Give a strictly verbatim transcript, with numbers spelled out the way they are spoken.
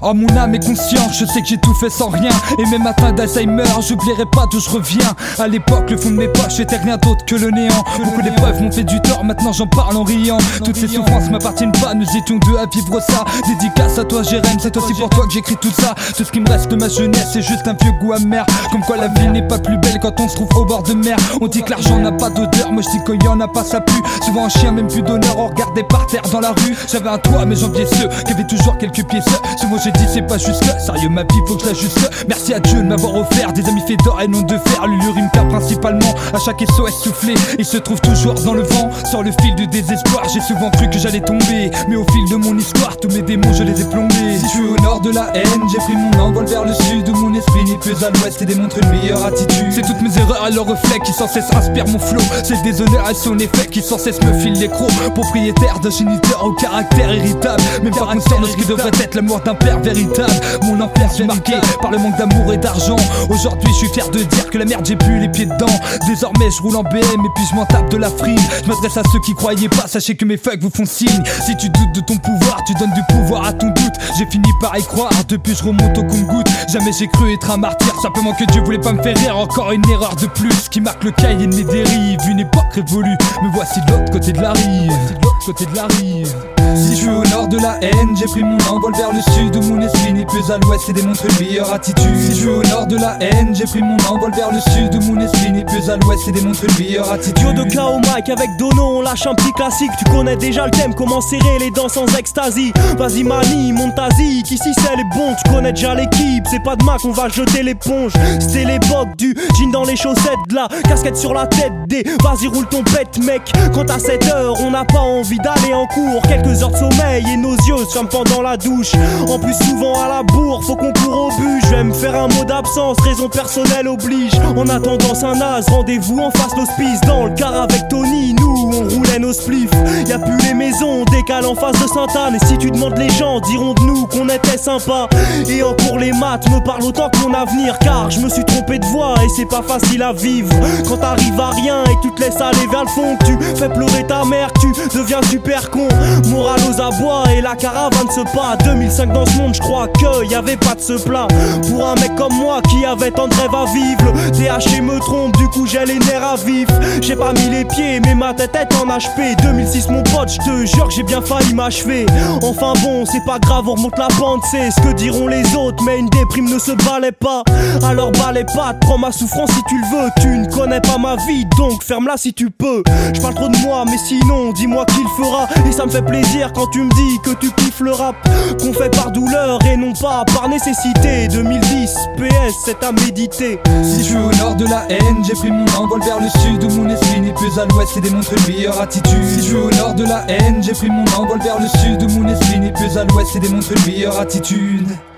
Oh mon âme est consciente, je sais que j'ai tout fait sans rien. Et même atteint d'Alzheimer, j'oublierai pas d'où je reviens. À l'époque, le fond de mes poches était rien d'autre que le néant. Beaucoup d'épreuves m'ont fait du tort, maintenant j'en parle en riant. Toutes ces souffrances m'appartiennent pas, nous étions deux à vivre ça. Dédicace à toi Jérém, c'est aussi pour toi que j'écris tout ça. Tout ce qui me reste de ma jeunesse, c'est juste un vieux goût amer. Comme quoi la vie n'est pas plus belle quand on se trouve au bord de mer. On dit que l'argent n'a pas d'odeur, moi je dis qu'il y en a pas, ça pue. Souvent un chien même plus d'honneur, on regardait par terre dans la rue. J'avais un toit mais j'enviais ceux qui avaient toujours quelques pieds seuls. Souvent j'ai dit c'est pas juste que, sérieux ma vie faut que je l'ajuste. Merci à Dieu de m'avoir offert des amis faits d'or et non de fer. L'Ulurimka principalement, à chaque S O S soufflé, il se trouve toujours dans le vent. Sur le fil du désespoir, j'ai souvent cru que j'allais tomber. Mais au fil de mon histoire, tous mes démons je les ai plombés. Si je suis au nord de la haine, j'ai pris mon envol vers le sud, où mon esprit n'est plus à l'ouest et démontre une meilleure attitude. C'est toutes mes erreurs à leur reflet qui sans cesse inspirent mon flow. C'est des honneurs à son effet qui sans cesse me filent les crocs. Propriétaire d'un géniteur au caractère irritable, même pas conscient de ce qui devrait être l'amour d'un père véritable. Mon enfer fut marqué par le manque d'amour et d'argent. Aujourd'hui je suis fier de dire que la merde j'ai plus les pieds dedans. Désormais je roule en B M et puis je m'en tape de la frime. Je m'adresse à ceux qui croyaient pas, sachez que mes fucks vous font signe. Si tu doutes de ton pouvoir, tu donnes du pouvoir à ton doute. J'ai fini par y croire, depuis je remonte au compte-goutte. Jamais j'ai cru être un martyr, simplement que Dieu voulait pas me faire rire. Encore une erreur de plus qui marque le cahier de mes dérives. Une époque révolue, me voici de l'autre côté de la rive. De l'autre côté de la rive. Si je suis au nord de la haine, j'ai pris mon envol vers le sud, où mon esprit n'est plus à l'ouest et démontre une meilleure attitude. Si je suis au nord de la haine, j'ai pris mon envol vers le sud, où mon esprit n'est plus à l'ouest et démontre une meilleure attitude. Yo de K au mic avec Dono, on lâche un petit classique. Tu connais déjà le thème, comment serrer les dents sans extasie. Vas-y mani, Montazi, qu'ici c'est les bons. Tu connais déjà l'équipe, c'est pas demain qu'on va jeter l'éponge. C'était l'époque du jean dans les chaussettes, de la casquette sur la tête des vas-y roule ton pet mec. Quand à sept heures, on n'a pas envie d'aller en cours. Quelques heures de sommeil et nos yeux se ferment pendant la douche. En plus souvent à la bourre, faut qu'on court au but. Je vais me faire un mot d'absence, raison personnelle oblige. En attendant Saint-Naz, rendez-vous en face l'hospice. Dans le car avec Tony, nous on roulait nos spliffs. Y'a plus les maisons, on décale en face de Sainte-Anne. Et si tu demandes, les gens diront de nous qu'on était sympa. Et en cours les maths me parlent autant que mon avenir, car je me suis trompé de voie et c'est pas facile à vivre. Quand t'arrives à rien et que tu te laisses aller vers le fond, que tu fais pleurer ta mère, que tu deviens super con. Moral aux abois et la caravane se bat. deux mille cinq dans ce monde, je crois que y avait pas de ce plat. Pour un mec comme moi qui avait tant de rêves à vivre, le T H C me trompe, du coup j'ai les nerfs à vif. J'ai pas mis les pieds mais ma tête est en H P. deux mille six mon pote, je te jure que j'ai bien failli m'achever. Enfin bon, c'est pas grave, on remonte la pente, c'est ce que diront les autres. Mais une déprime ne se balaie pas, alors balaie pas. Prends ma souffrance si tu le veux, tu ne connais pas ma vie, donc ferme-la si tu peux. Je parle trop de moi mais sinon dis-moi qui le fera. Et ça me fait plaisir quand tu me dis que tu kiffes le rap, qu'on fait par douleur et non pas par nécessité. Deux mille dix, P S, c'est à méditer. Si je suis au nord de la haine, j'ai pris mon envol vers le sud, où mon esprit n'est plus à l'ouest et démontre une meilleure attitude. Si je suis au nord de la haine, j'ai pris mon envol vers le sud, où mon esprit n'est plus à l'ouest et démontre une meilleure attitude.